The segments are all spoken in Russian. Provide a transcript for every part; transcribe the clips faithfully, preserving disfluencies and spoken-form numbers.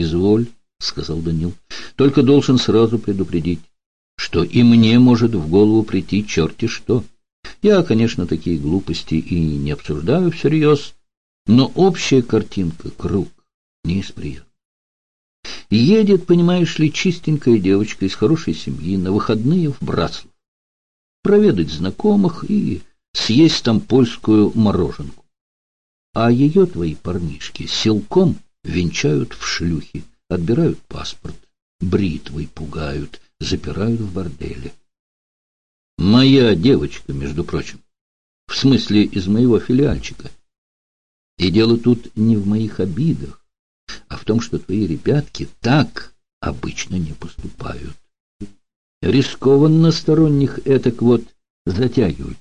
Изволь, — сказал Данил, — только должен сразу предупредить, что и мне может в голову прийти черти что. Я, конечно, такие глупости и не обсуждаю всерьез, но общая картинка, круг, не из приятных. Едет, понимаешь ли, чистенькая девочка из хорошей семьи на выходные в Братслав, проведать знакомых и съесть там польскую мороженку. А ее твои парнишки силком венчают в шлюхи, отбирают паспорт, бритвой пугают, запирают в борделе. Моя девочка, между прочим, в смысле из моего филиальчика. И дело тут не в моих обидах, а в том, что твои ребятки так обычно не поступают. Рискованно сторонних этак вот затягивать.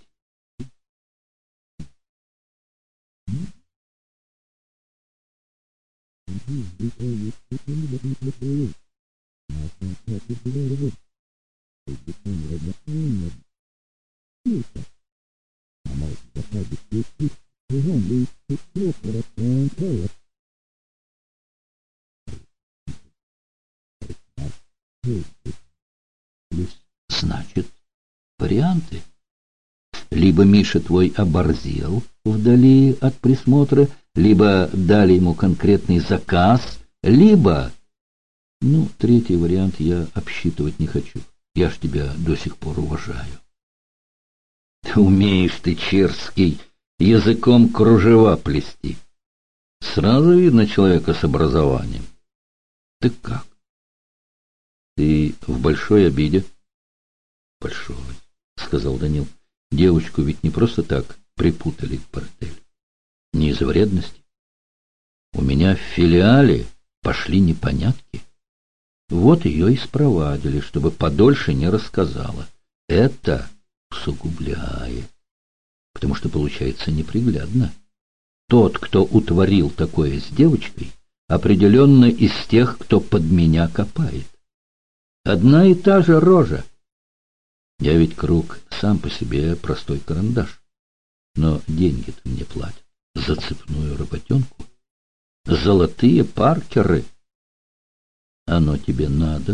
Значит, варианты. Либо Миша твой оборзел вдали от присмотра, либо дали ему конкретный заказ, либо... Ну, третий вариант я обсчитывать не хочу. Я ж тебя до сих пор уважаю. Умеешь ты, Черский, языком кружева плести. Сразу видно человека с образованием. Так как? Ты в большой обиде? Большой, сказал Данил. Девочку ведь не просто так припутали к борделю. Не из вредности. У меня в филиале пошли непонятки. Вот ее и спровадили, чтобы подольше не рассказала. Это усугубляет, потому что получается неприглядно. Тот, кто утворил такое с девочкой, определенно из тех, кто под меня копает. Одна и та же рожа. Я ведь, Круг, сам по себе простой карандаш. Но деньги-то мне платят за цепную работенку. Золотые паркеры. Оно тебе надо?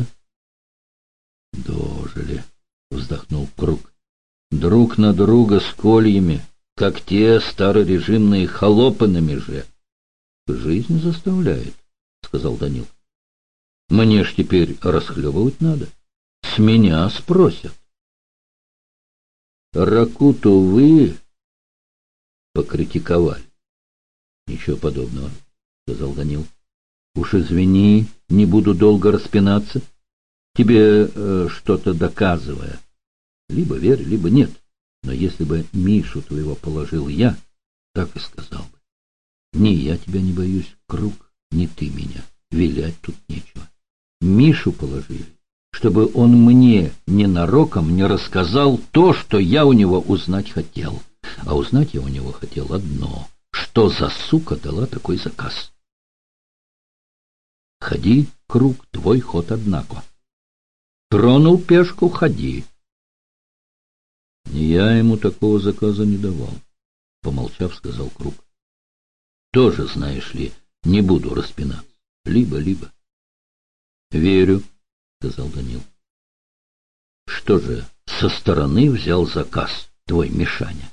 Дожили, вздохнул Круг. Друг на друга с кольями, как те старорежимные холопы на меже. Жизнь заставляет, сказал Данил. Мне ж теперь расхлебывать надо. С меня спросят. Ракуту вы покритиковали. Ничего подобного, сказал Данил. Уж извини, не буду долго распинаться. Тебе э, что-то доказывая. Либо верь, либо нет. Но если бы Мишу твоего положил я, так и сказал бы. Ни я тебя не боюсь, Круг, ни ты меня. Вилять тут нечего. Мишу положили, чтобы он мне ненароком не рассказал то, что я у него узнать хотел. А узнать я у него хотел одно. Что за сука дала такой заказ? Ходи, Круг, твой ход, однако. Тронул пешку, ходи. Я ему такого заказа не давал, помолчав, сказал Круг. Тоже, знаешь ли, не буду распинаться. Либо-либо. Верю, сказал Данил. Что же, со стороны взял заказ твой Мишаня?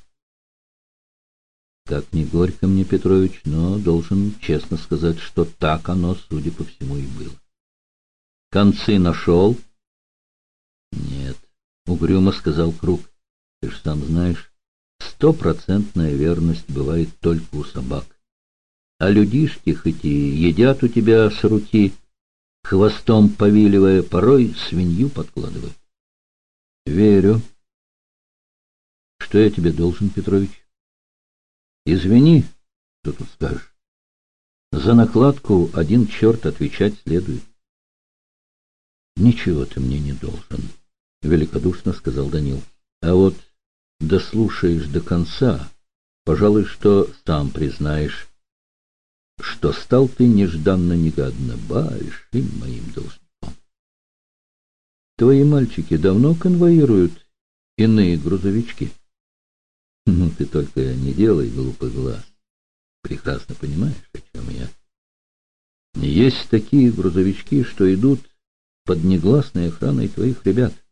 Как ни горько мне, Петрович, но должен честно сказать, что так оно, судя по всему, и было. Концы нашел? Нет, угрюмо сказал Круг. Ты ж сам знаешь, стопроцентная верность бывает только у собак. А людишки, хоть и едят у тебя с руки, хвостом повиливая, порой свинью подкладывают. Верю. Что я тебе должен, Петрович? Извини, что тут скажешь. За накладку один черт отвечать следует. Ничего ты мне не должен, великодушно сказал Данил. А вот дослушаешь до конца, пожалуй, что сам признаешь, что стал ты нежданно-негаданно большим моим должником. Твои мальчики давно конвоируют иные грузовички? Ну, ты только не делай глупый глаз. Прекрасно понимаешь, о чем я. Есть такие грузовички, что идут под негласной охраной твоих ребят.